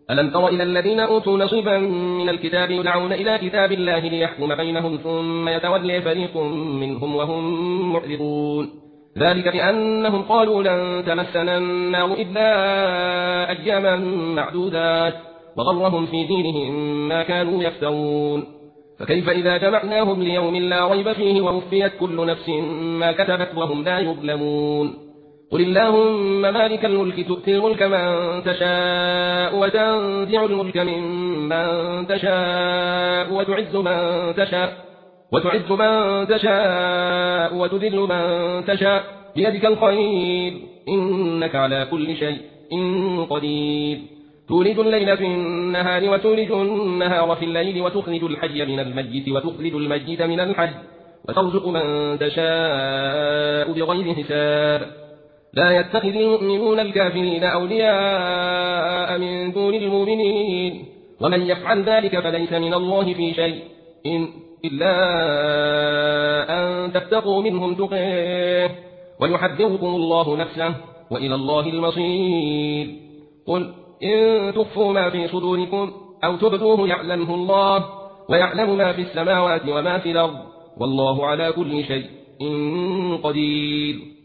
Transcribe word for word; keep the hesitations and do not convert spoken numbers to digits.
ألم تر إلى الذين أوتوا نصيبا من الكتاب يدعون إلى كتاب الله ليحكم بينهم ثم يتولي فريق منهم وهم معرضون ذلك بأنهم قالوا لن تمسنا النار إلا أياما معدودات وغرهم في دينهم ما كانوا يفترون فكيف إذا جمعناهم ليوم لا ريب فيه ووفيت كل نفس ما كتبت وهم لا يظلمون قل اللهم مالك الملك تؤتي الملك من تشاء وتنزع الملك ممن تشاء وتعز من تشاء وتعز من تشاء وتذل من تشاء بيدك الخير إنك على كل شيء قدير تولج الليل في النهار وتولج النهار في الليل وتخرج الحي من الميت وتخرج الميت من الحي وترزق من تشاء بغير حساب لا يتخذ المؤمنون الكافرين أولياء من دون المؤمنين ومن يفعل ذلك فليس من الله في شيء إن إلا أن تتقوا منهم تقيه ويحذركم الله نفسه وإلى الله المصير قل إن تخفوا ما في صدوركم أو تبدوه يعلمه الله ويعلم ما في السماوات وما في الأرض والله على كل شيء قدير